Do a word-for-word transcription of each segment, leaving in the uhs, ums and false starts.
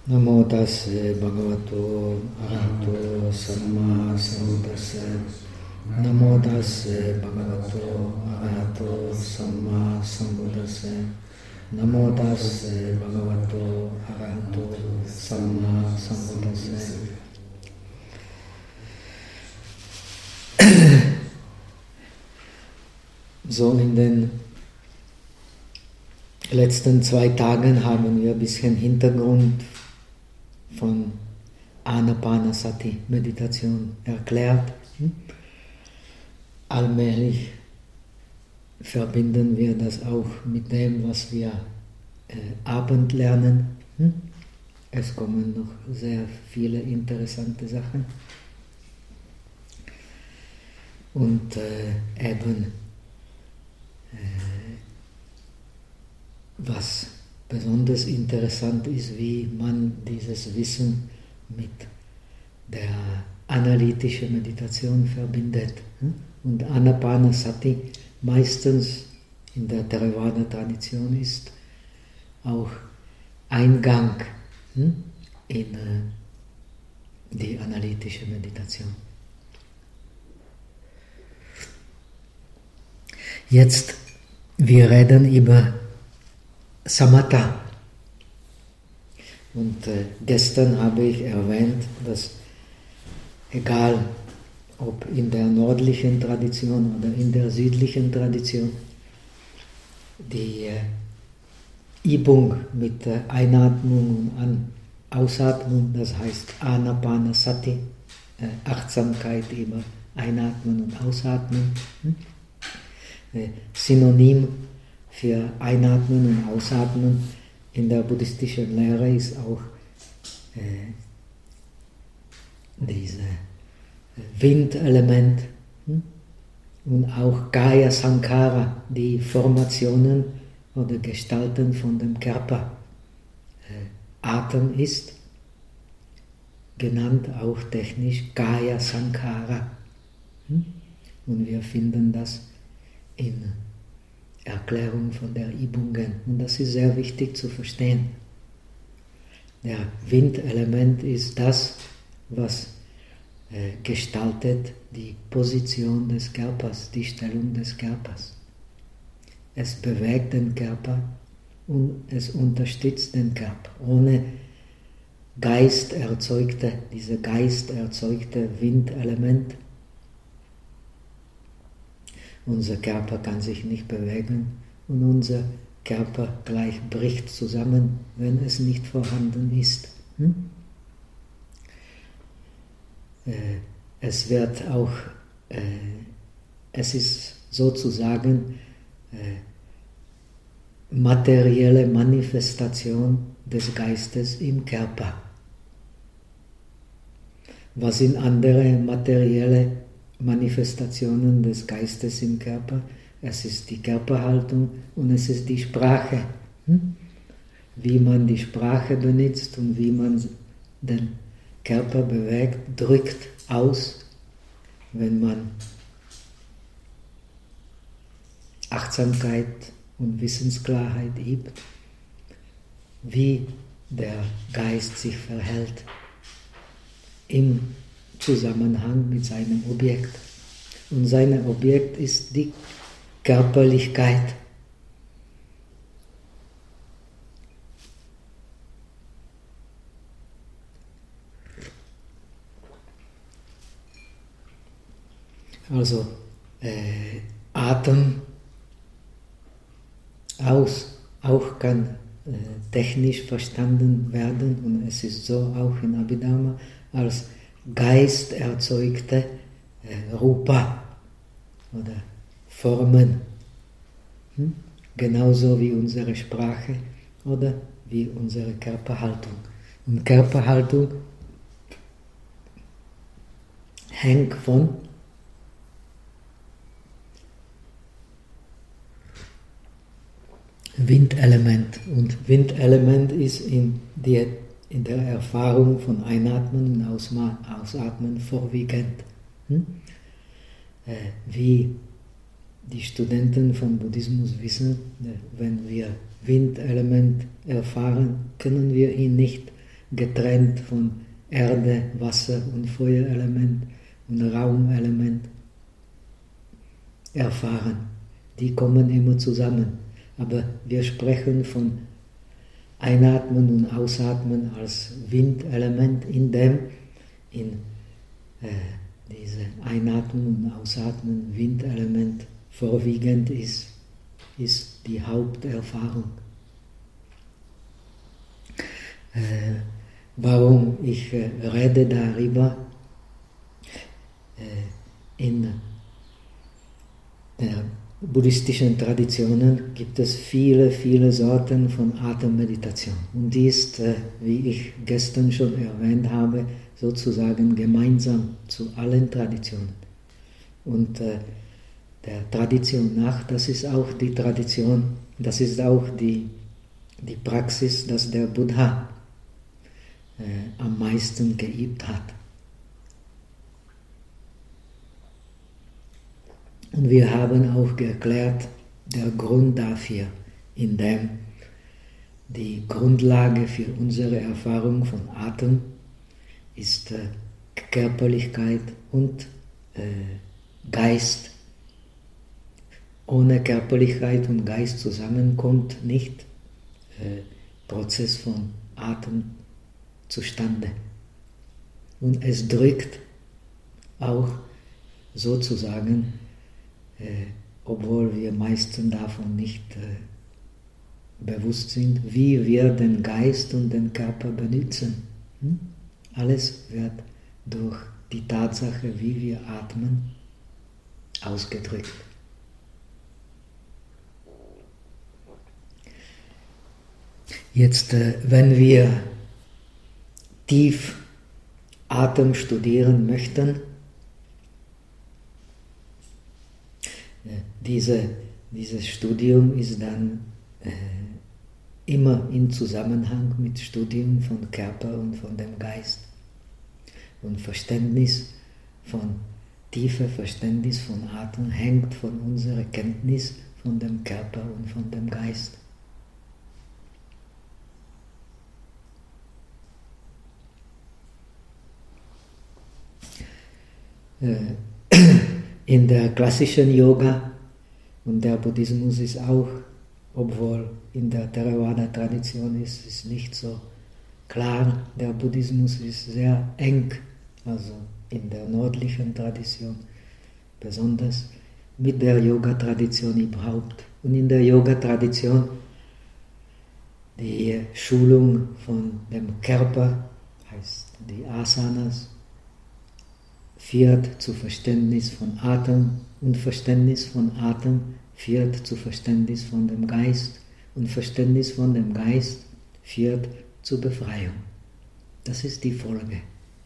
Namo tassa bhagavato arahato samma sambuddhassa. Namo tassa bhagavato arahato samma sambuddhassa. Namo tassa bhagavato arahato samma sambuddhassa. So in den letzten zwei Tagen haben wir ein bisschen Hintergrund von Anapanasati-Meditation erklärt. Allmählich verbinden wir das auch mit dem, was wir äh, Abend lernen. Es kommen noch sehr viele interessante Sachen. Und äh, eben, äh, was besonders interessant ist, wie man dieses Wissen mit der analytischen Meditation verbindet. Und Anapanasati meistens in der Theravada-Tradition ist auch Eingang in die analytische Meditation. Jetzt, wir reden über Samatha. Und äh, gestern habe ich erwähnt, dass egal ob in der nördlichen Tradition oder in der südlichen Tradition, die äh, Übung mit der Einatmung und An Ausatmung, das heißt Anapanasati, äh, Achtsamkeit über Einatmen und Ausatmen, hm? äh, Synonym für Einatmen und Ausatmen in der buddhistischen Lehre ist auch äh, dieses Windelement hm? und auch Kaya Sankara, die Formationen oder Gestalten von dem Körper. Äh, Atem ist genannt auch technisch Kaya Sankara. Hm? Und wir finden das in Erklärung von der Übungen. Und das ist sehr wichtig zu verstehen. Der Windelement ist das, was äh, gestaltet die Position des Körpers, die Stellung des Körpers. Es bewegt den Körper und es unterstützt den Körper. Ohne Geist erzeugte, diese Geist erzeugte Windelement, unser Körper kann sich nicht bewegen und unser Körper gleich bricht zusammen, wenn es nicht vorhanden ist. Hm? Äh, es wird auch, äh, es ist sozusagen äh, materielle Manifestation des Geistes im Körper. Was sind andere materielle Manifestationen des Geistes im Körper? Es ist die Körperhaltung und es ist die Sprache. Hm? Wie man die Sprache benutzt und wie man den Körper bewegt, drückt aus, wenn man Achtsamkeit und Wissensklarheit übt, wie der Geist sich verhält im Zusammenhang mit seinem Objekt. Und sein Objekt ist die Körperlichkeit. Also äh, Atem aus auch kann äh, technisch verstanden werden und es ist so auch in Abhidharma als Geist erzeugte äh, Rupa oder Formen, hm? Genauso wie unsere Sprache oder wie unsere Körperhaltung. Und Körperhaltung hängt von Windelement. Und Windelement ist in, die, in der Erfahrung von Einatmen und Ausma Ausatmen vorwiegend. Hm? Äh, wie die Studenten von Buddhismus wissen, wenn wir Windelement erfahren, können wir ihn nicht getrennt von Erde, Wasser und Feuerelement und Raumelement erfahren. Die kommen immer zusammen. Aber wir sprechen von Einatmen und Ausatmen als Windelement, in dem in äh, diese Einatmen und Ausatmen Windelement vorwiegend ist, ist die Haupterfahrung. Äh, warum ich äh, rede darüber? Äh, in der buddhistischen Traditionen gibt es viele, viele Sorten von Atemmeditation. Und die ist, äh, wie ich gestern schon erwähnt habe, sozusagen gemeinsam zu allen Traditionen. Und äh, der Tradition nach, das ist auch die Tradition, das ist auch die, die Praxis, dass der Buddha äh, am meisten geübt hat. Und wir haben auch erklärt, der Grund dafür, in dem die Grundlage für unsere Erfahrung von Atem ist äh, Körperlichkeit und äh, Geist. Ohne Körperlichkeit und Geist zusammenkommt nicht äh, Prozess von Atem zustande. Und es drückt auch sozusagen, äh, obwohl wir meisten davon nicht äh, bewusst sind, wie wir den Geist und den Körper benutzen. Hm? Alles wird durch die Tatsache, wie wir atmen, ausgedrückt. Jetzt, äh, wenn wir tief Atem studieren möchten, Diese, dieses Studium ist dann äh, immer im Zusammenhang mit Studium von Körper und von dem Geist. Und Verständnis von, tiefe Verständnis von Atem hängt von unserer Kenntnis von dem Körper und von dem Geist. Äh, In der klassischen Yoga, und der Buddhismus ist auch, obwohl in der Theravada-Tradition ist es nicht so klar, der Buddhismus ist sehr eng, also in der nördlichen Tradition besonders, mit der Yoga-Tradition überhaupt. Und in der Yoga-Tradition die Schulung von dem Körper, heißt die Asanas, führt zu Verständnis von Atem und Verständnis von Atem führt zu Verständnis von dem Geist und Verständnis von dem Geist führt zur Befreiung. Das ist die Folge.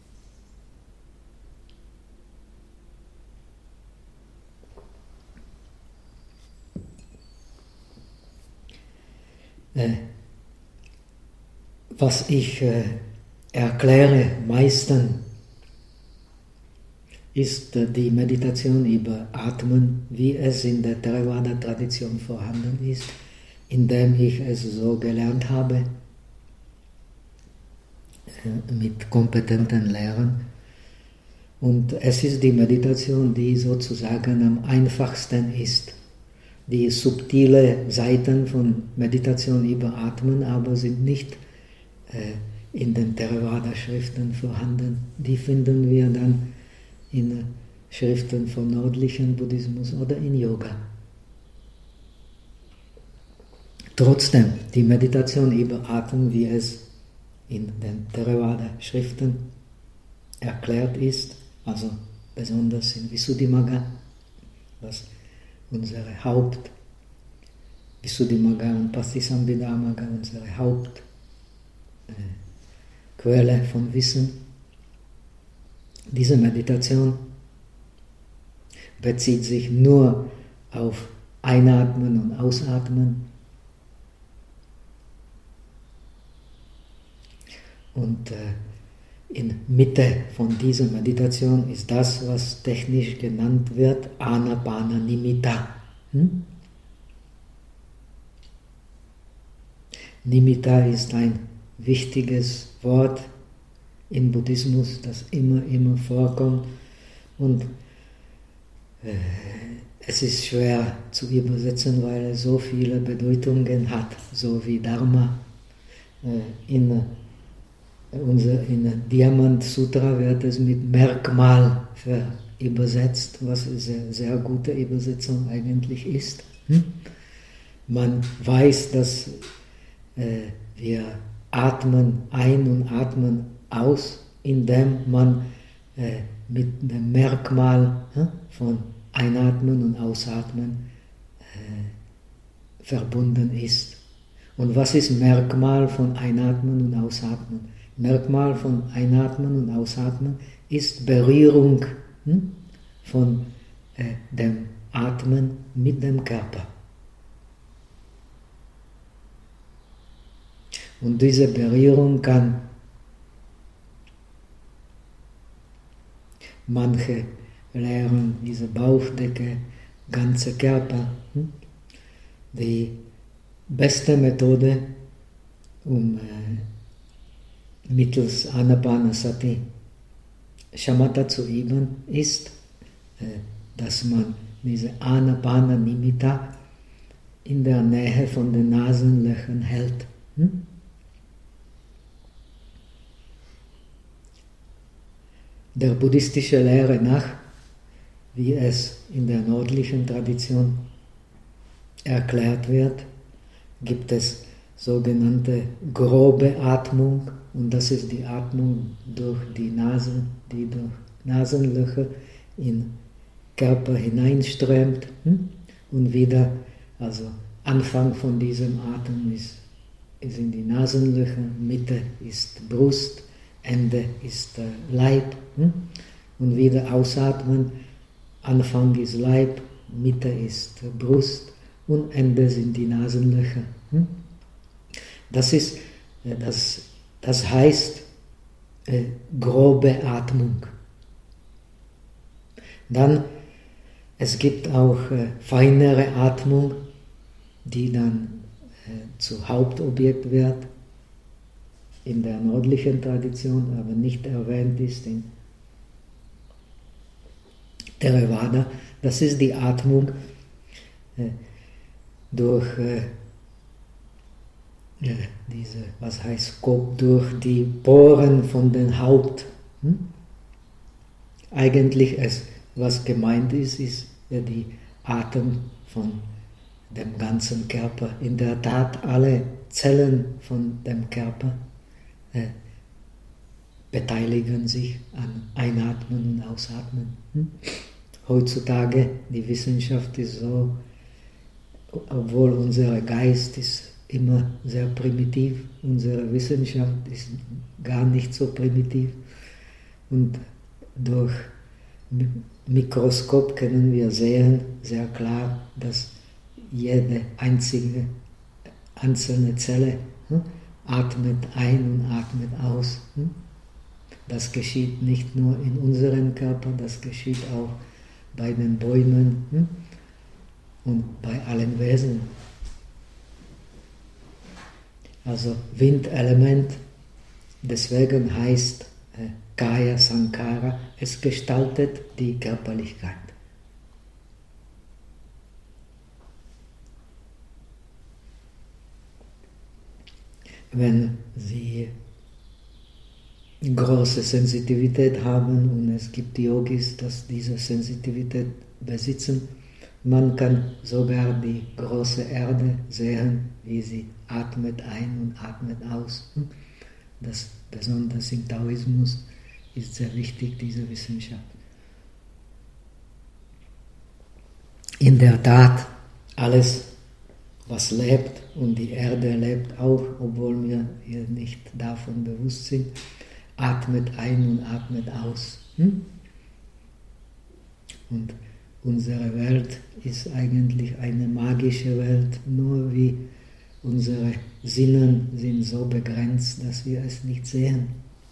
Äh, was ich äh, erkläre meistens, ist die Meditation über Atmen, wie es in der Theravada-Tradition vorhanden ist, indem ich es so gelernt habe, mit kompetenten Lehrern. Und es ist die Meditation, die sozusagen am einfachsten ist. Die subtile Seiten von Meditation über Atmen aber sind nicht äh, in den Theravada-Schriften vorhanden. Die finden wir dann in Schriften von nördlichen Buddhismus oder in Yoga. Trotzdem, die Meditation über Atem, wie es in den Theravada-Schriften erklärt ist, also besonders in Visuddhimagga, was unsere Haupt, Visuddhimagga und Patisambhidamagga, unsere Hauptquelle äh, von Wissen. Diese Meditation bezieht sich nur auf Einatmen und Ausatmen. Und äh, in Mitte von dieser Meditation ist das, was technisch genannt wird, Anapananimitta. Hm? Nimitta ist ein wichtiges Wort im Buddhismus, das immer, immer vorkommt. Und äh, es ist schwer zu übersetzen, weil es so viele Bedeutungen hat, so wie Dharma. Äh, in, unser, in Diamant Sutra wird es mit Merkmal übersetzt, was eine sehr, sehr gute Übersetzung eigentlich ist. Hm? Man weiß, dass äh, wir atmen ein und atmen aus, indem man äh, mit dem Merkmal äh, von Einatmen und Ausatmen äh, verbunden ist. Und was ist Merkmal von Einatmen und Ausatmen? Merkmal von Einatmen und Ausatmen ist Berührung hm, von äh, dem Atmen mit dem Körper. Und diese Berührung kann manche lehren, diese Bauchdecke, ganze Körper. Hm? Die beste Methode, um äh, mittels Anapanasati Shamatha zu üben, ist, äh, dass man diese Anapana-Nimitta in der Nähe von den Nasenlöchern hält. Hm? Der buddhistischen Lehre nach, wie es in der nördlichen Tradition erklärt wird, gibt es sogenannte grobe Atmung, und das ist die Atmung durch die Nase, die durch Nasenlöcher in den Körper hineinströmt und wieder, also Anfang von diesem Atem ist, ist in die Nasenlöcher, Mitte ist Brust, Ende ist äh, Leib hm? und wieder ausatmen, Anfang ist Leib, Mitte ist äh, Brust und Ende sind die Nasenlöcher. Hm? Das, ist, äh, das, das heißt äh, grobe Atmung. Dann, es gibt auch äh, feinere Atmung, die dann äh, zu Hauptobjekt wird, in der nördlichen Tradition, aber nicht erwähnt ist in Theravada. Das ist die Atmung äh, durch äh, äh, diese, was heißt Kop, durch die Poren von den Haupt. Hm? Eigentlich, es, was gemeint ist, ist ja die Atem von dem ganzen Körper. In der Tat, alle Zellen von dem Körper äh, beteiligen sich an Einatmen und Ausatmen. Hm? Heutzutage, die Wissenschaft ist so, obwohl unser Geist ist immer sehr primitiv, unsere Wissenschaft ist gar nicht so primitiv. Und durch Mikroskop können wir sehen, sehr klar, dass jede einzige einzelne Zelle hm, atmet ein und atmet aus. Hm? Das geschieht nicht nur in unserem Körper, das geschieht auch bei den Bäumen hm? und bei allen Wesen. Also Windelement, deswegen heißt äh, Kaya Sankara, es gestaltet die Körperlichkeit. Wenn Sie große Sensitivität haben, und es gibt Yogis, die diese Sensitivität besitzen, man kann sogar die große Erde sehen, wie sie atmet ein und atmet aus. Das besonders im Taoismus ist sehr wichtig, diese Wissenschaft. In der Tat, alles, was lebt, und die Erde lebt auch, obwohl wir hier nicht davon bewusst sind, atmet ein und atmet aus. Und unsere Welt ist eigentlich eine magische Welt, nur wie unsere Sinne sind so begrenzt, dass wir es nicht sehen.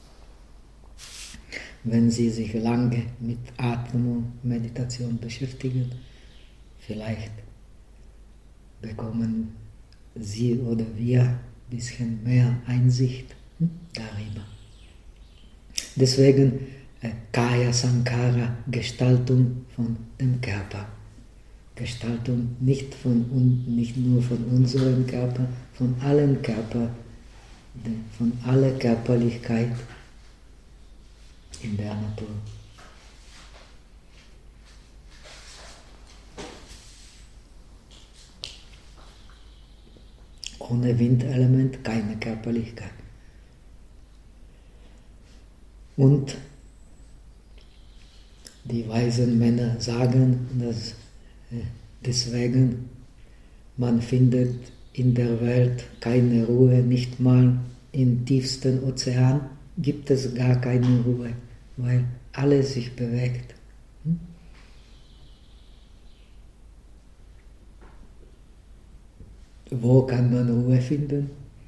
Wenn Sie sich lange mit Atmung und Meditation beschäftigen, vielleicht bekommen Sie oder wir bisschen mehr Einsicht hm, darüber. Deswegen äh, Kaya Sankara, Gestaltung von dem Körper. Gestaltung nicht, von, nicht nur von unserem Körper, von allen Körper, von aller Körperlichkeit in der Natur. Ohne Windelement keine Körperlichkeit. Und die weisen Männer sagen, dass deswegen man findet in der Welt keine Ruhe, nicht mal im tiefsten Ozean gibt es gar keine Ruhe, weil alles sich bewegt. Hm? Wo kann man Ruhe finden?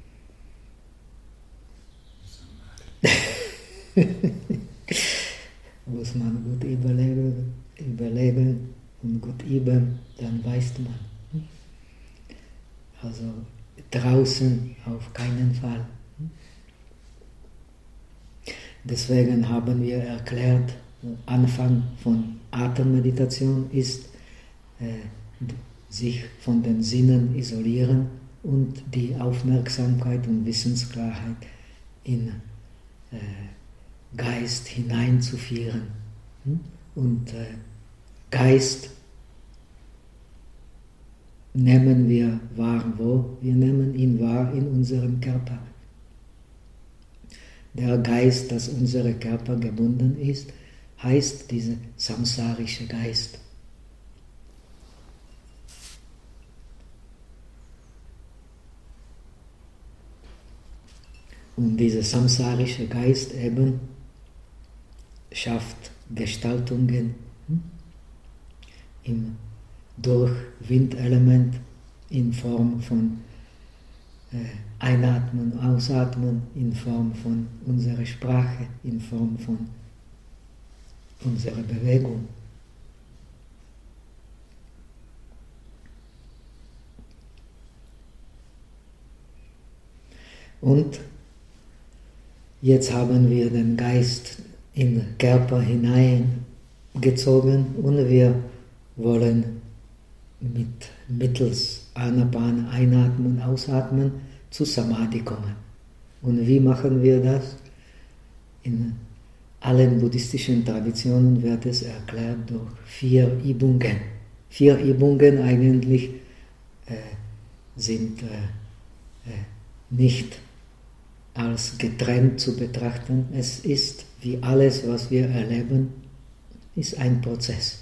Muss man gut überlegen, überlegen und gut üben, dann weiß man. Also draußen auf keinen Fall. Deswegen haben wir erklärt, Anfang von Atemmeditation ist äh, sich von den Sinnen isolieren und die Aufmerksamkeit und Wissensklarheit in äh, Geist hineinzuführen. Und äh, Geist nehmen wir wahr wo? Wir nehmen ihn wahr in unserem Körper. Der Geist, dass unser Körper gebunden ist, heißt dieser samsarische Geist. Und dieser samsarische Geist eben schafft Gestaltungen hm, im, durch Windelement in Form von äh, Einatmen, Ausatmen, in Form von unserer Sprache, in Form von unserer Bewegung. Und jetzt haben wir den Geist in den Körper hineingezogen und wir wollen mit mittels Anapana einatmen, ausatmen zu Samadhi kommen. Und wie machen wir das? In allen buddhistischen Traditionen wird es erklärt durch vier Übungen. Vier Übungen eigentlich äh, sind äh, äh, nicht als getrennt zu betrachten. Es ist, wie alles, was wir erleben, ist ein Prozess.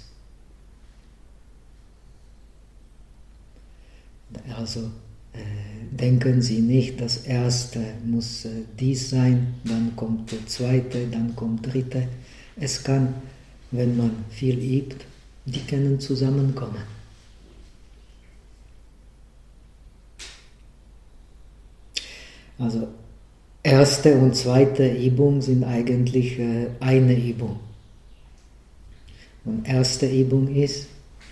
Also äh, denken Sie nicht, das erste muss äh, dies sein, dann kommt der zweite, dann kommt der dritte. Es kann, wenn man viel übt, die können zusammenkommen. Also erste und zweite Übung sind eigentlich äh, eine Übung. Und erste Übung ist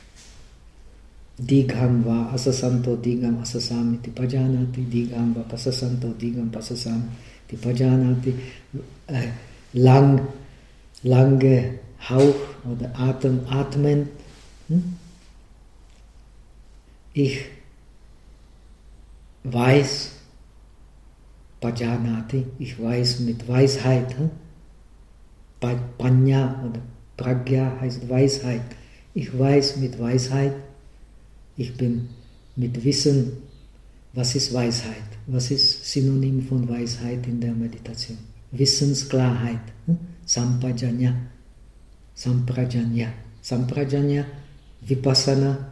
Digam va asasanto digam asasamiti pajanati, digam va pasasanto digam pasasamiti pajanati. Äh, lang, lange Hauch oder Atem, atmen. Hm? Ich weiß, Pajanati, ich weiß mit Weisheit. Hm? Panya oder Pragya heißt Weisheit. Ich weiß mit Weisheit. Ich bin mit Wissen, was ist Weisheit? Was ist Synonym von Weisheit in der Meditation? Wissensklarheit, hm? Sampajanya, Samprajanya, Samprajanya, Vipassana,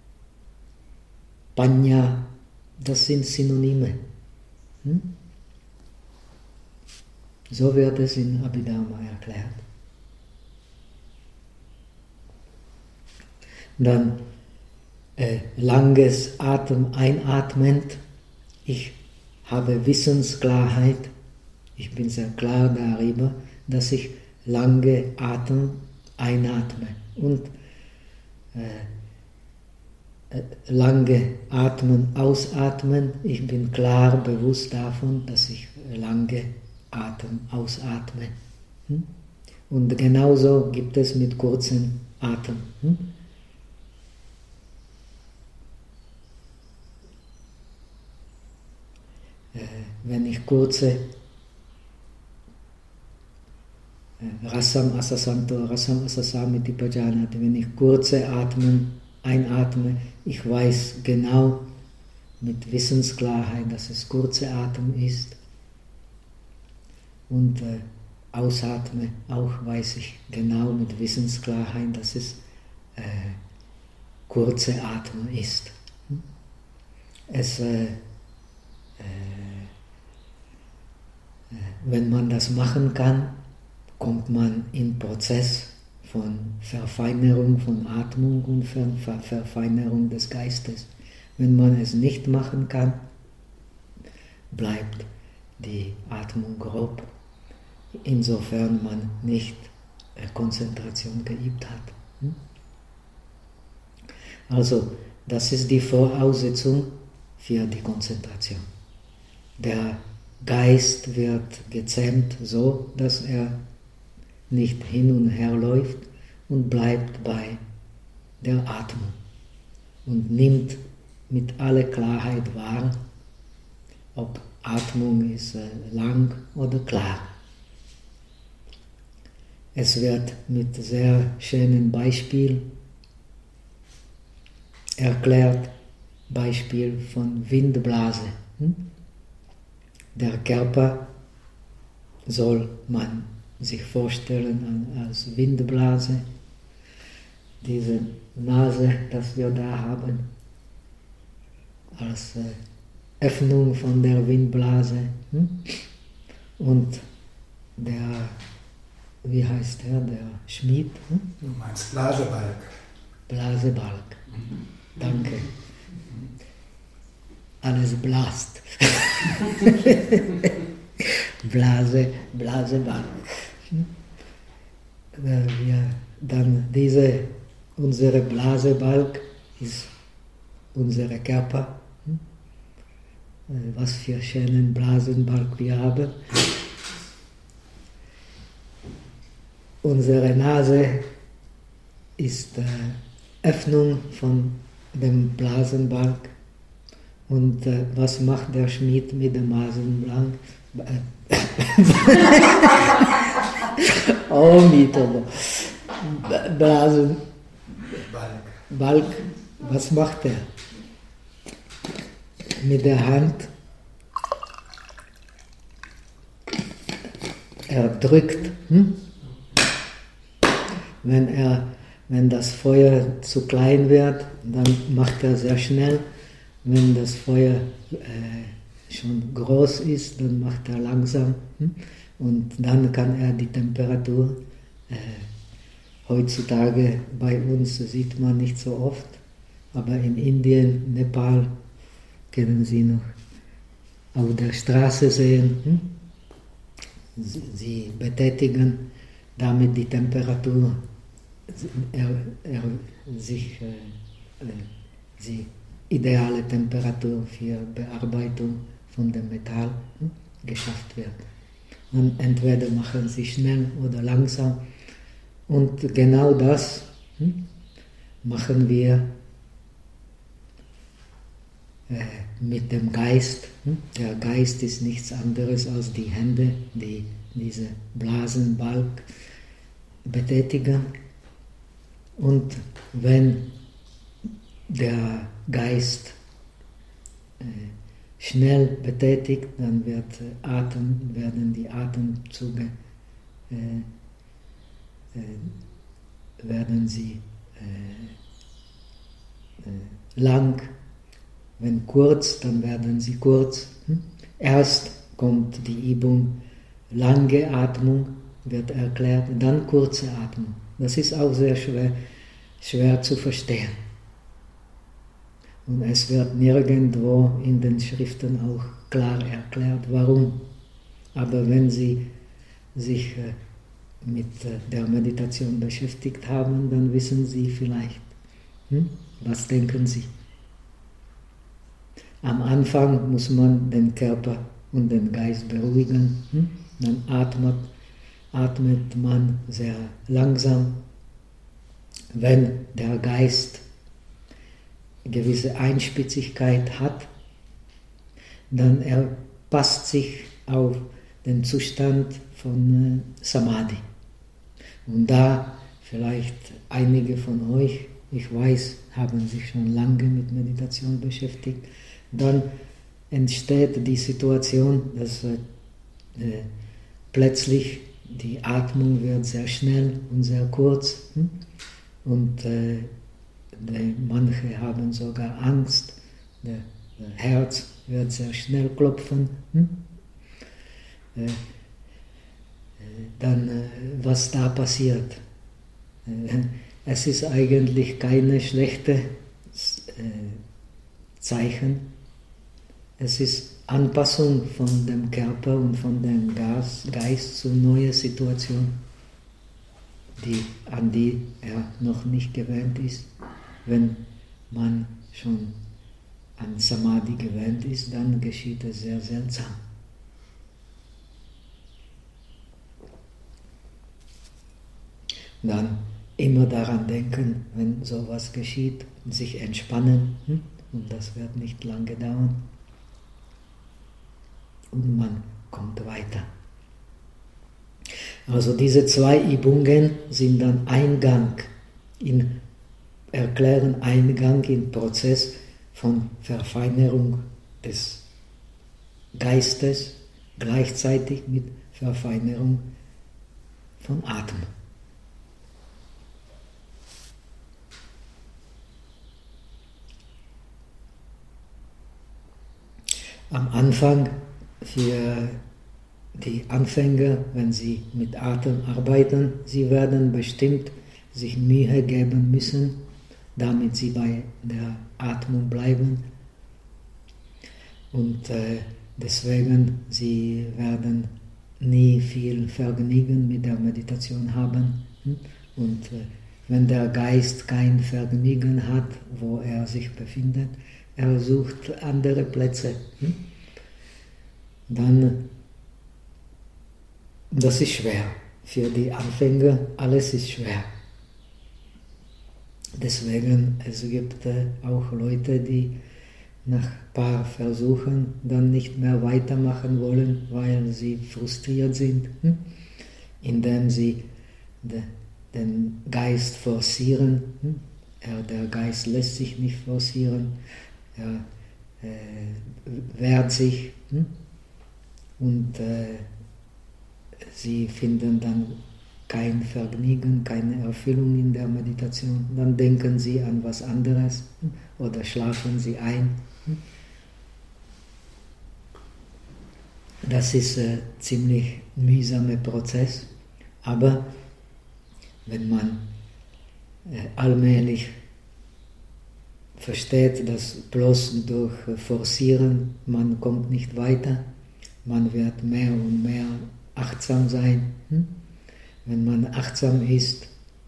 Panya, das sind Synonyme. Hm? So wird es in Abhidharma erklärt. Dann Äh, langes Atem einatmend, ich habe Wissensklarheit, ich bin sehr klar darüber, dass ich lange Atem einatme und äh, lange atmen, ausatmen. Ich bin klar bewusst davon, dass ich lange Atem ausatme. Und genauso gibt es mit kurzem Atem. Wenn ich kurze Rasam Asasanto, Rasam Asasamiti Pajanati, wenn ich kurze Atmen einatme, ich weiß genau mit Wissensklarheit, dass es kurze Atem ist. Und äh, ausatme, auch weiß ich genau mit Wissensklarheit, dass es äh, kurze Atem ist. Es, äh, äh, wenn man das machen kann, kommt man in Prozess von Verfeinerung von Atmung und Ver Ver Verfeinerung des Geistes. Wenn man es nicht machen kann, bleibt die Atmung grob, insofern man nicht Konzentration geübt hat. Also, das ist die Voraussetzung für die Konzentration. Der Geist wird gezähmt so, dass er nicht hin und her läuft und bleibt bei der Atmung und nimmt mit aller Klarheit wahr, ob Atmung ist lang oder klar. Es wird mit sehr schönen Beispiel erklärt, Beispiel von Windblase. Der Körper soll man sich vorstellen als Windblase, diese Nase, das wir da haben, als Öffnung von der Windblase. Und der, wie heißt er, der Schmied? Du meinst Blasebalg. Blasebalg, danke. Alles blast. Blase, Blasebalg. Wir, dann diese, unsere Blasebalg ist unser Körper. Was für schönen Blasenbalg wir haben. Unsere Nase ist äh, Öffnung von dem Blasenbalg. Und äh, was macht der Schmied mit dem Blasenbalg? Oh, Mito. Blasenbalg. Balg. Was macht er? Mit der Hand. Er drückt. Hm? Wenn, er, wenn das Feuer zu klein wird, dann macht er sehr schnell. Wenn das Feuer äh, schon groß ist, dann macht er langsam. Hm? Und dann kann er die Temperatur, äh, heutzutage bei uns sieht man nicht so oft, aber in Indien, Nepal, können Sie noch auf der Straße sehen. Hm? Sie, sie betätigen damit die Temperatur, er, er, sich, äh, äh, die ideale Temperatur für Bearbeitung von dem Metall hm, geschafft wird. Und entweder machen sie schnell oder langsam. Und genau das hm, machen wir äh, mit dem Geist. Hm. Der Geist ist nichts anderes als die Hände, die diese Blasenbalg betätigen. Und wenn der Geist äh, schnell betätigt, dann wird, äh, Atem, werden die Atemzüge äh, äh, werden sie äh, äh, lang. Wenn kurz, dann werden sie kurz. Hm? Erst kommt die Übung lange Atmung, wird erklärt, dann kurze Atmung. Das ist auch sehr schwer, schwer zu verstehen. Und es wird nirgendwo in den Schriften auch klar erklärt, warum. Aber wenn Sie sich mit der Meditation beschäftigt haben, dann wissen Sie vielleicht. Hm? Was denken Sie? Am Anfang muss man den Körper und den Geist beruhigen. Hm? Dann atmet, atmet man sehr langsam. Wenn der Geist gewisse Einspitzigkeit hat, dann er passt sich auf den Zustand von äh, Samadhi. Und da vielleicht einige von euch, ich weiß, haben sich schon lange mit Meditation beschäftigt, dann entsteht die Situation, dass äh, plötzlich die Atmung wird sehr schnell und sehr kurz. Hm? Und äh, die, manche haben sogar Angst, der, der Herz wird sehr schnell klopfen. Hm? Äh, dann, äh, was da passiert? Äh, es ist eigentlich keine schlechte äh, Zeichen. Es ist Anpassung von dem Körper und von dem Geist zu neuen Situationen, die, an die er noch nicht gewöhnt ist. Wenn man schon an Samadhi gewöhnt ist, dann geschieht es sehr seltsam. Dann immer daran denken, wenn sowas geschieht, sich entspannen, hm? Und das wird nicht lange dauern. Und man kommt weiter. Also diese zwei Übungen sind dann Eingang in, erklären Eingang im Prozess von Verfeinerung des Geistes, gleichzeitig mit Verfeinerung von Atem. Am Anfang für die Anfänger, wenn sie mit Atem arbeiten, sie werden bestimmt sich Mühe geben müssen, damit sie bei der Atmung bleiben. Und äh, deswegen sie werden nie viel Vergnügen mit der Meditation haben. Und äh, wenn der Geist kein Vergnügen hat, wo er sich befindet, er sucht andere Plätze. Dann, das ist schwer. Für die Anfänger, alles ist schwer. Deswegen, es gibt auch Leute, die nach ein paar Versuchen dann nicht mehr weitermachen wollen, weil sie frustriert sind, indem sie den Geist forcieren. Der Geist lässt sich nicht forcieren. Er äh, wehrt sich hm? und äh, sie finden dann kein Vergnügen, keine Erfüllung in der Meditation. Dann denken sie an was anderes hm? oder schlafen sie ein. Hm? Das ist ein ziemlich mühsamer Prozess, aber wenn man äh, allmählich versteht, dass bloß durch Forcieren man kommt nicht weiter, man wird mehr und mehr achtsam sein. Hm? Wenn man achtsam ist,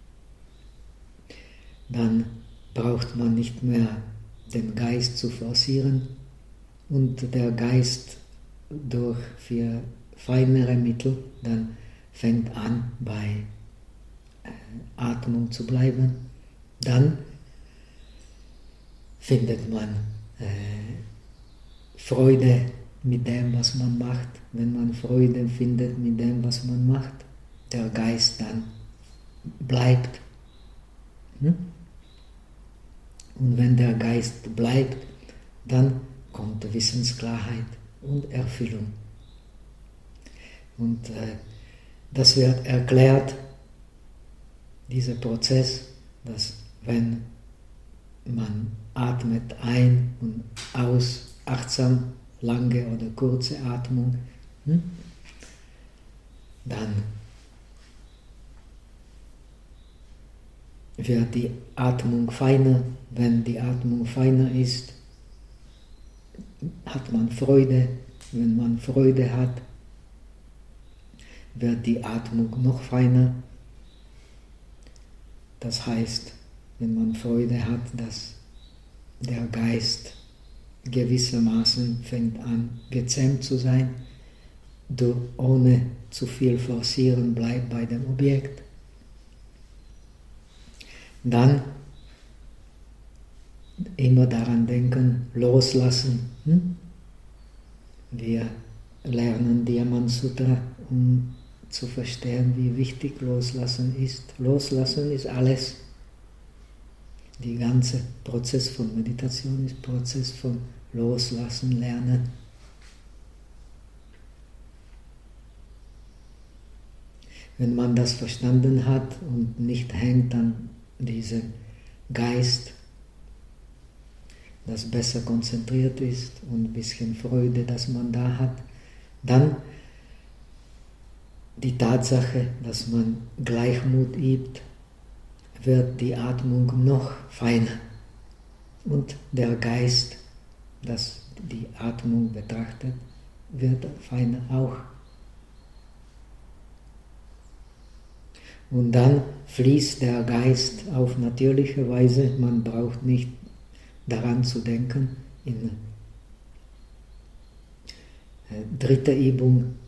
dann braucht man nicht mehr den Geist zu forcieren und der Geist durch für feinere Mittel dann fängt an bei äh, Atmung zu bleiben. Dann findet man äh, Freude mit dem, was man macht. Wenn man Freude findet mit dem, was man macht, der Geist dann bleibt. Hm? Und wenn der Geist bleibt, dann kommt Wissensklarheit und Erfüllung. Und äh, das wird erklärt, dieser Prozess, dass wenn man atmet ein und aus, achtsam, lange oder kurze Atmung, hm? dann wird die Atmung feiner. Wenn die Atmung feiner ist, hat man Freude. Wenn man Freude hat, wird die Atmung noch feiner. Das heißt, wenn man Freude hat, dass der Geist gewissermaßen fängt an, gezähmt zu sein, du ohne zu viel forcieren bleib bei dem Objekt. Dann immer daran denken, loslassen. Hm? Wir lernen Diamant Sutra, um zu verstehen, wie wichtig Loslassen ist. Loslassen ist alles. Der ganze Prozess von Meditation ist Prozess von Loslassen, Lernen. Wenn man das verstanden hat und nicht hängt an diesem Geist, das besser konzentriert ist und ein bisschen Freude, dass man da hat, dann die Tatsache, dass man Gleichmut übt, wird die Atmung noch feiner. Und der Geist, das die Atmung betrachtet, wird feiner auch. Und dann fließt der Geist auf natürliche Weise, man braucht nicht daran zu denken. In äh, dritter Übung,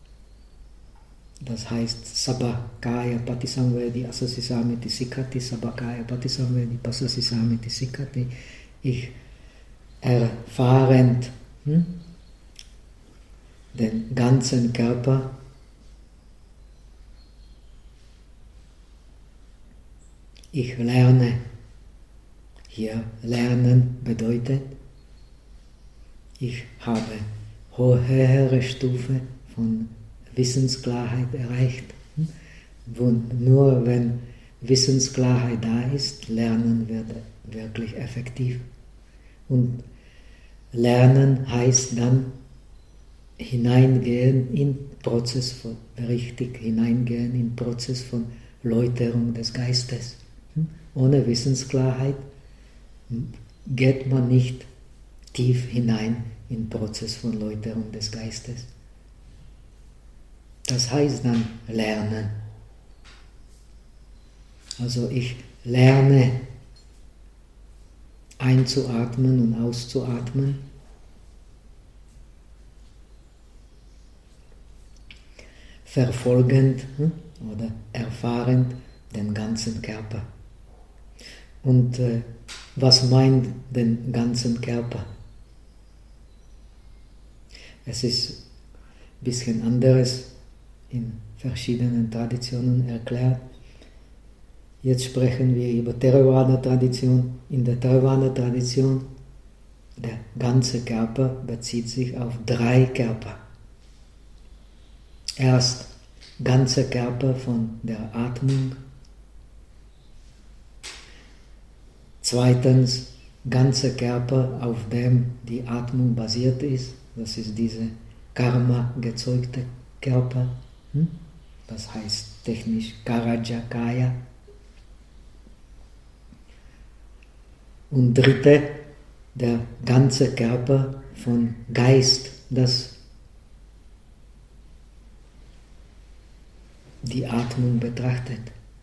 das heißt Sabakaya Patisamvedi Asasisamiti Sikati, Sabakaya Patisamvedi Pasasisamiti Sikati, ich erfahrend hm, den ganzen Körper, ich lerne. Hier lernen bedeutet, ich habe höhere Stufe von Wissensklarheit erreicht. Und nur wenn Wissensklarheit da ist, Lernen wird wirklich effektiv. Und Lernen heißt dann hineingehen in Prozess von, richtig hineingehen in Prozess von Läuterung des Geistes. Ohne Wissensklarheit geht man nicht tief hinein in den Prozess von Läuterung des Geistes. Das heißt dann lernen. Also ich lerne einzuatmen und auszuatmen. Verfolgend oder erfahrend den ganzen Körper. Und äh, was meint den ganzen Körper? Es ist ein bisschen anderes in verschiedenen Traditionen erklärt. Jetzt sprechen wir über Theravada-Tradition. In der Theravada-Tradition, der ganze Körper bezieht sich auf drei Körper. Erst ganzer Körper von der Atmung. Zweitens, ganzer Körper, auf dem die Atmung basiert ist. Das ist dieser Karma-gezeugte Körper. Das heißt technisch Karaja-Kaya. Und dritte, der ganze Körper von Geist, das die Atmung betrachtet.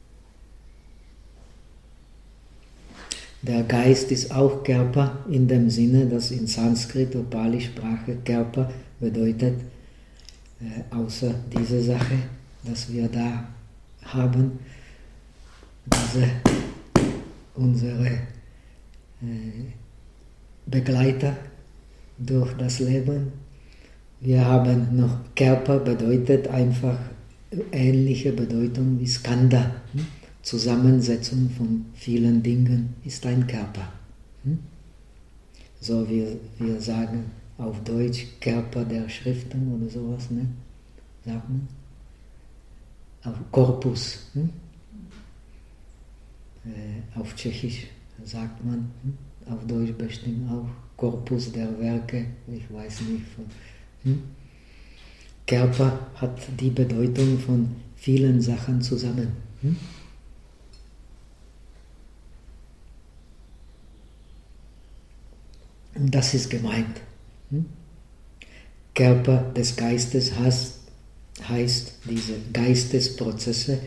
Der Geist ist auch Körper in dem Sinne, dass in Sanskrit oder Pali-Sprache Körper bedeutet, äh, außer diese Sache, dass wir da haben, diese, unsere äh, Begleiter durch das Leben. Wir haben noch Körper, bedeutet einfach ähnliche Bedeutung wie Skanda. Hm? Zusammensetzung von vielen Dingen ist ein Körper. Hm? So wie wir sagen auf Deutsch Körper der Schriften oder sowas, ne? Sagt man? Auf Korpus. Hm? Äh, auf Tschechisch sagt man, hm? Auf Deutsch bestimmt auch Korpus der Werke, ich weiß nicht. Von, hm? Körper hat die Bedeutung von vielen Sachen zusammen. Hm? Und das ist gemeint. Hm? Körper des Geistes heißt, heißt diese Geistesprozesse,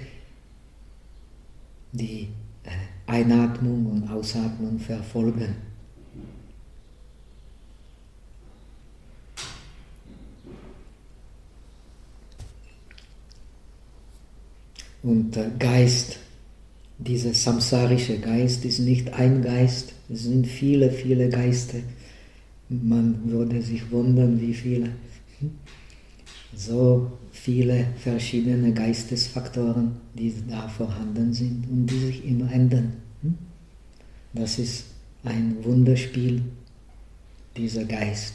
die Einatmung und Ausatmung verfolgen. Und äh, Geist, dieser samsarische Geist ist nicht ein Geist, es sind viele, viele Geister. Man würde sich wundern, wie viele. So viele verschiedene Geistesfaktoren, die da vorhanden sind und die sich immer ändern. Das ist ein Wunderspiel, dieser Geist.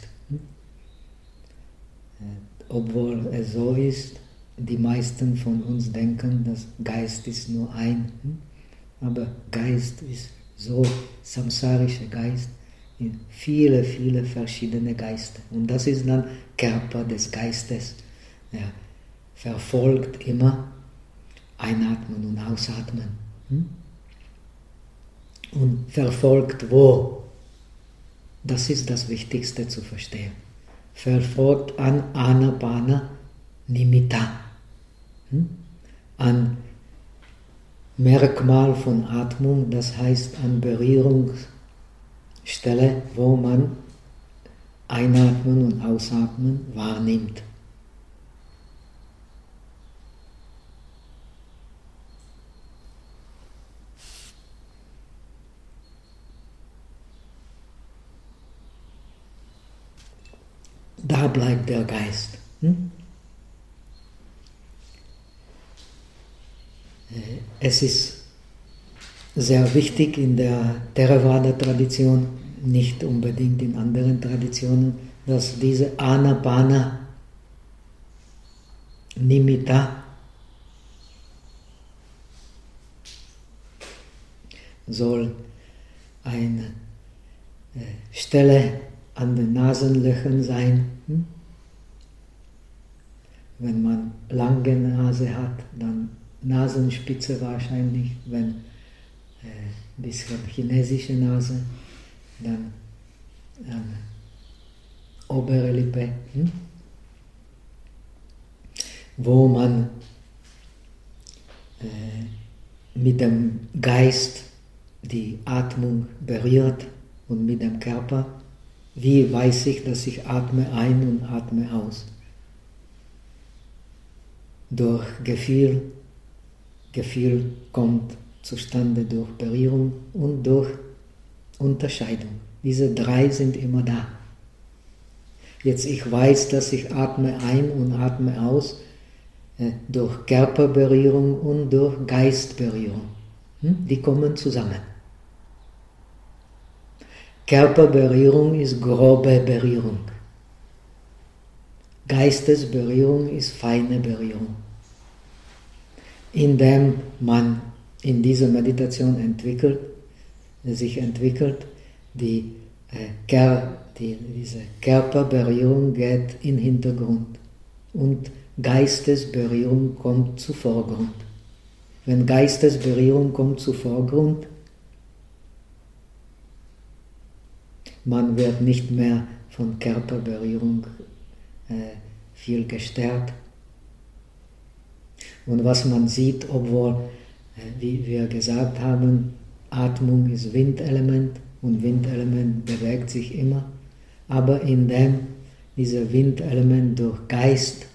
Obwohl es so ist, die meisten von uns denken, dass Geist ist nur ein. Aber Geist ist so, samsarischer Geist, viele, viele verschiedene Geister. Und das ist dann Körper des Geistes. Er verfolgt immer Einatmen und Ausatmen. Und verfolgt wo? Das ist das Wichtigste zu verstehen. Verfolgt an Anapana Nimitta. An Merkmal von Atmung, das heißt an Berührungsstelle, wo man Einatmen und Ausatmen wahrnimmt. Da bleibt der Geist. Hm? Es ist sehr wichtig in der Theravada-Tradition, nicht unbedingt in anderen Traditionen, dass diese Anapana Nimitta soll eine Stelle an den Nasenlöchern sein. Wenn man lange Nase hat, dann Nasenspitze wahrscheinlich, wenn ein äh, bisschen chinesische Nase, dann äh, obere Lippe, hm? wo man äh, mit dem Geist die Atmung berührt und mit dem Körper. Wie weiß ich, dass ich atme ein und atme aus? Durch Gefühl. Gefühl kommt zustande durch Berührung und durch Unterscheidung. Diese drei sind immer da. Jetzt ich weiß, dass ich atme ein und atme aus äh, durch Körperberührung und durch Geistberührung. Hm? Die kommen zusammen. Körperberührung ist grobe Berührung. Geistesberührung ist feine Berührung. Indem man in dieser Meditation entwickelt, sich entwickelt, die, äh, die, diese Körperberührung geht in den Hintergrund und Geistesberührung kommt zu Vorgrund. Wenn Geistesberührung kommt zu Vorgrund, man wird nicht mehr von Körperberührung äh, viel gestört. Und was man sieht, obwohl, äh, wie wir gesagt haben, Atmung ist Windelement und Windelement bewegt sich immer, aber indem dieser Windelement durch Geist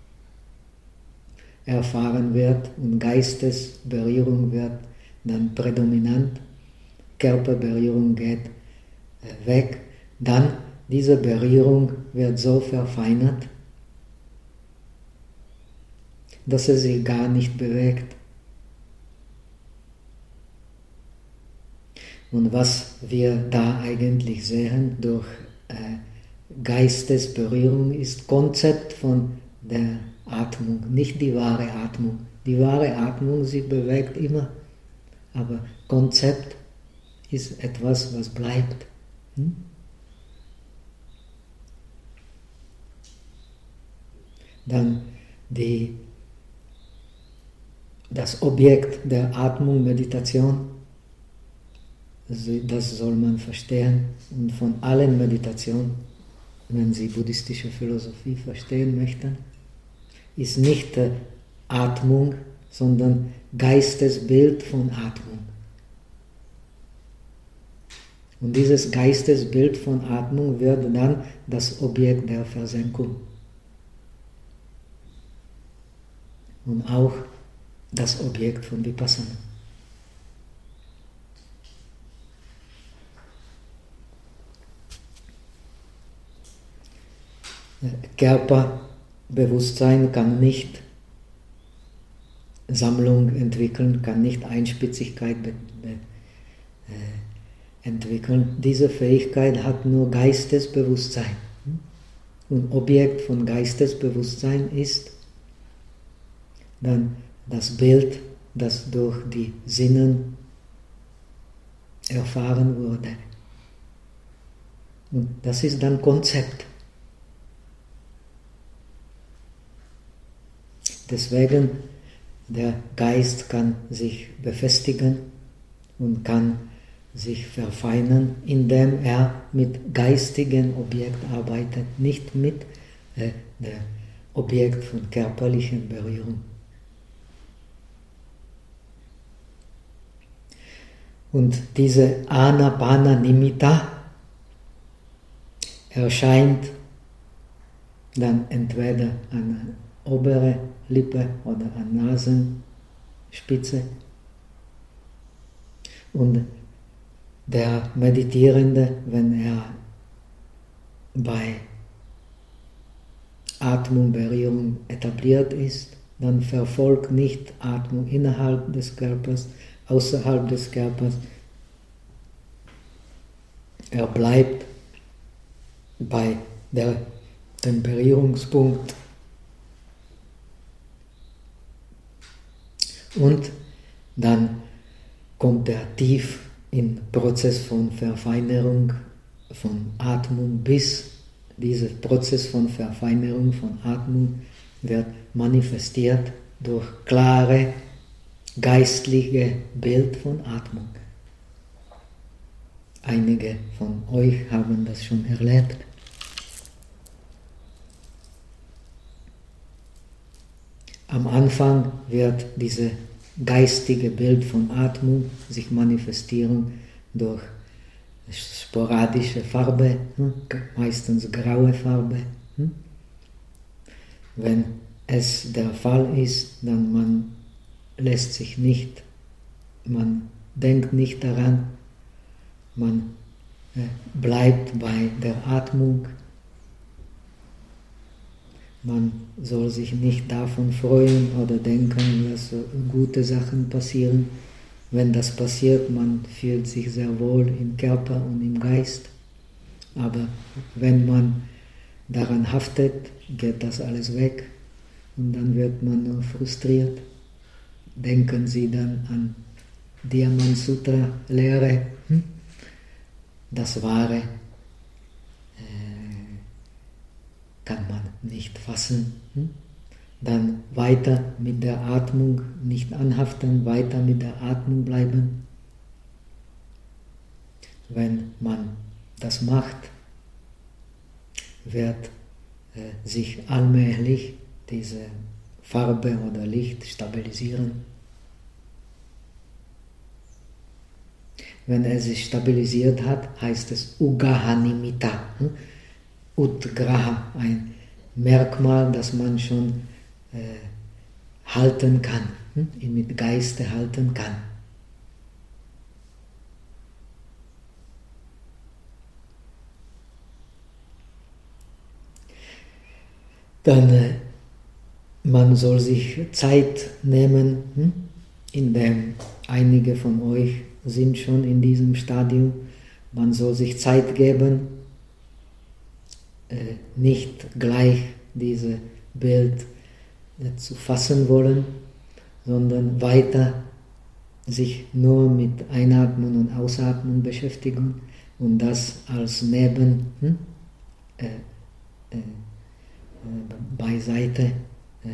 erfahren wird und Geistesberührung wird dann prädominant, Körperberührung geht weg, dann diese Berührung wird so verfeinert, dass es sich gar nicht bewegt. Und was wir da eigentlich sehen durch äh, Geistesberührung ist Konzept von der Atmung, nicht die wahre Atmung. Die wahre Atmung, sie bewegt immer, aber Konzept ist etwas, was bleibt. Hm? Dann die, das Objekt der Atmung, Meditation, das soll man verstehen. Und von allen Meditationen, wenn Sie buddhistische Philosophie verstehen möchten, ist nicht Atmung, sondern Geistesbild von Atmung. Und dieses Geistesbild von Atmung wird dann das Objekt der Versenkung. Und auch das Objekt von Vipassana. Körperbewusstsein kann nicht Sammlung entwickeln, kann nicht Einspitzigkeit be, be, äh, entwickeln. Diese Fähigkeit hat nur Geistesbewusstsein. Und Objekt von Geistesbewusstsein ist dann das Bild, das durch die Sinnen erfahren wurde. Und das ist dann Konzept. Deswegen, der Geist kann sich befestigen und kann sich verfeinern, indem er mit geistigen Objekt arbeitet, nicht mit äh, dem Objekt von körperlichen Berührung. Und diese Anapana-Nimitta erscheint dann entweder an der oberen Lippe oder an der Nasenspitze. Und der Meditierende, wenn er bei Atmung, Berührung etabliert ist, dann verfolgt nicht Atmung innerhalb des Körpers, außerhalb des Körpers. Er bleibt bei der, dem Berührungspunkt und dann kommt er tief im Prozess von Verfeinerung von Atmung, bis dieser Prozess von Verfeinerung von Atmung wird manifestiert durch klare geistliche Bild von Atmung. Einige von euch haben das schon erlebt. Am Anfang wird dieses geistige Bild von Atmung sich manifestieren durch sporadische Farbe, meistens graue Farbe. Wenn es der Fall ist, dann man lässt sich nicht, man denkt nicht daran, man bleibt bei der Atmung. Man soll sich nicht davon freuen oder denken, dass gute Sachen passieren. Wenn das passiert, man fühlt sich sehr wohl im Körper und im Geist. Aber wenn man daran haftet, geht das alles weg und dann wird man nur frustriert. Denken Sie dann an Diamant Sutra Lehre, hm? Das Wahre äh, kann man nicht fassen. Hm? Dann weiter mit der Atmung, nicht anhaften, weiter mit der Atmung bleiben. Wenn man das macht, wird äh, sich allmählich diese Farbe oder Licht stabilisieren. Wenn er sich stabilisiert hat, heißt es Ugaha-Nimitta. Hm? Udgraha, ein Merkmal, das man schon äh, halten kann, hm? mit Geiste halten kann. Dann, äh, man soll sich Zeit nehmen, hm? indem einige von euch sind schon in diesem Stadium. Man soll sich Zeit geben, äh, nicht gleich dieses Bild äh, zu fassen wollen, sondern weiter sich nur mit Einatmen und Ausatmen beschäftigen und das als Neben hm, äh, äh, beiseite äh,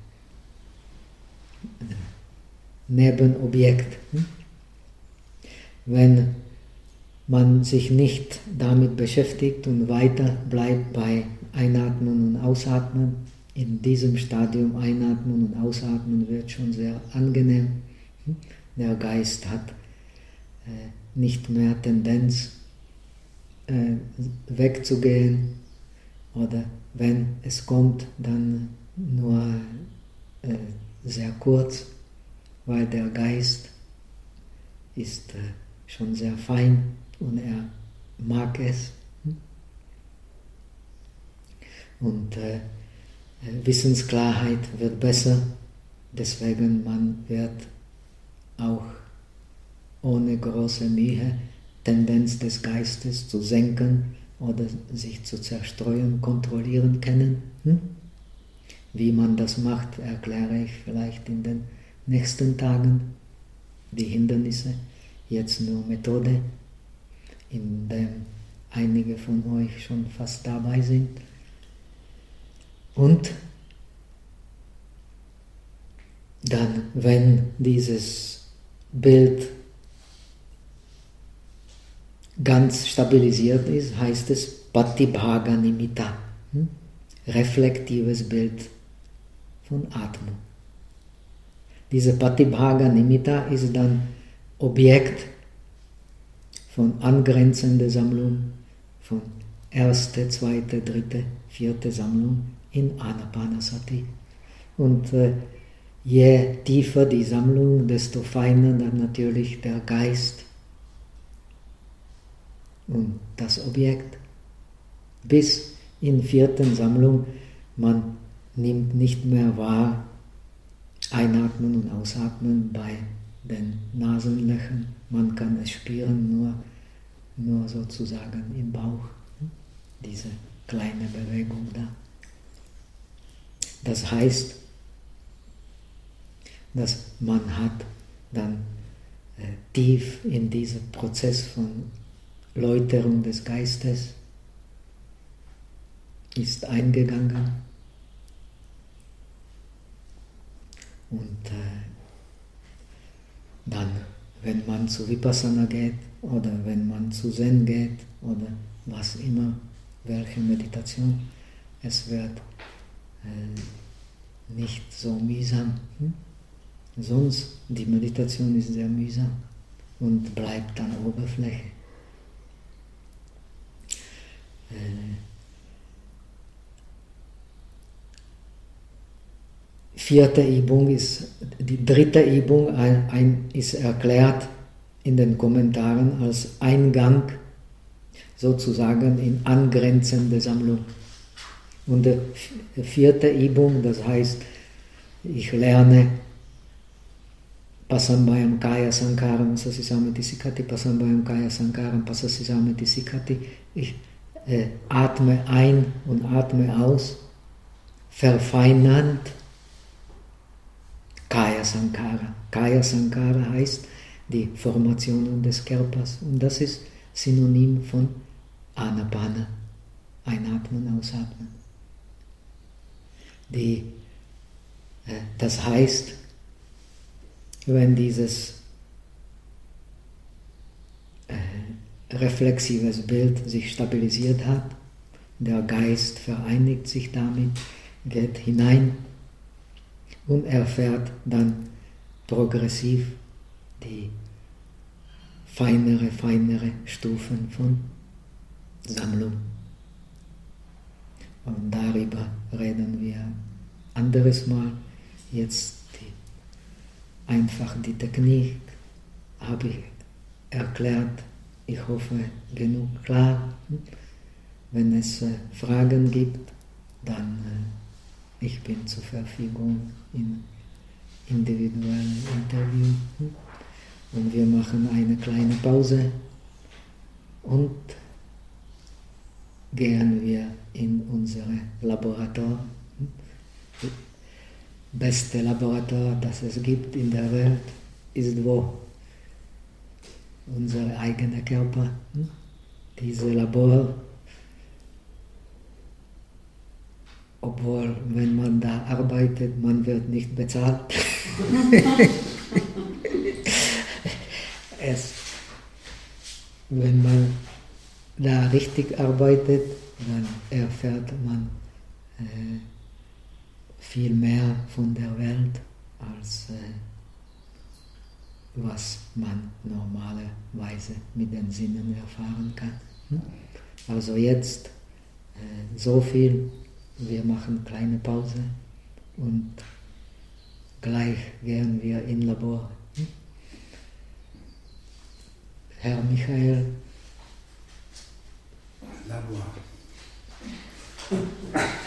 Nebenobjekt. Hm? Wenn man sich nicht damit beschäftigt und weiter bleibt bei Einatmen und Ausatmen, in diesem Stadium Einatmen und Ausatmen wird schon sehr angenehm. Hm? Der Geist hat äh, nicht mehr Tendenz äh, wegzugehen oder wenn es kommt, dann nur äh, sehr kurz. weil der Geist ist äh, schon sehr fein und er mag es. Und äh, Wissensklarheit wird besser, deswegen man wird auch ohne große Mühe Tendenz des Geistes zu senken oder sich zu zerstreuen, kontrollieren können. Hm? Wie man das macht, erkläre ich vielleicht in den nächsten Tagen. Die Hindernisse, jetzt nur Methode, in der einige von euch schon fast dabei sind. Und dann, wenn dieses Bild ganz stabilisiert ist, heißt es Patibhaga Nimitta, hm? reflektives Bild von Atmung. Diese Patibhaga Nimitta ist dann Objekt von angrenzender Sammlung, von erste, zweite, dritte, vierte Sammlung in Anapanasati. Und äh, je tiefer die Sammlung, desto feiner dann natürlich der Geist und das Objekt. Bis in vierten Sammlung, man nimmt nicht mehr wahr, Einatmen und Ausatmen bei den Nasenlöchern. Man kann es spüren, nur, nur sozusagen im Bauch. Diese kleine Bewegung da. Das heißt, dass man hat dann äh, tief in diesen Prozess von Läuterung des Geistes ist eingegangen und äh, dann, wenn man zu Vipassana geht oder wenn man zu Zen geht oder was immer, welche Meditation, es wird äh, nicht so mühsam. Hm? Sonst, die Meditation ist sehr mühsam und bleibt an der Oberfläche. Äh, vierte Übung ist, die dritte Übung ein, ein, ist erklärt in den Kommentaren als Eingang sozusagen in angrenzende Sammlung. Und die vierte Übung, das heißt, ich lerne Pasambayam Kaya Sankaram Pasasisamiti Sikati, Pasambayam Kaya Sankaram Pasasisamiti Sikati. Ich äh, atme ein und atme aus, verfeinernd Kaya Sankara. Kaya Sankara heißt die Formationen des Körpers und das ist Synonym von Anapana, einatmen, ausatmen. Die, äh, das heißt, wenn dieses äh, reflexives Bild sich stabilisiert hat, der Geist vereinigt sich damit, geht hinein und erfährt dann progressiv die feinere, feinere Stufen von Sammlung. Und darüber reden wir anderes Mal. Jetzt die, einfach die Technik habe ich erklärt. Ich hoffe, genug klar. Wenn es äh, Fragen gibt, dann äh, ich bin zur Verfügung im individuellen Interview. Und wir machen eine kleine Pause und gehen wir in unser Laborator. Das beste Laborator, das es gibt in der Welt, ist wo? Unser eigener Körper. Diese Labor, obwohl, wenn man da arbeitet, man wird nicht bezahlt. es, wenn man da richtig arbeitet, dann erfährt man äh, viel mehr von der Welt, als äh, was man normalerweise mit den Sinnen erfahren kann. Hm? Also jetzt äh, so viel, wir machen eine kleine Pause und Gleich gehen wir in Labor. Herr Michael. Labor.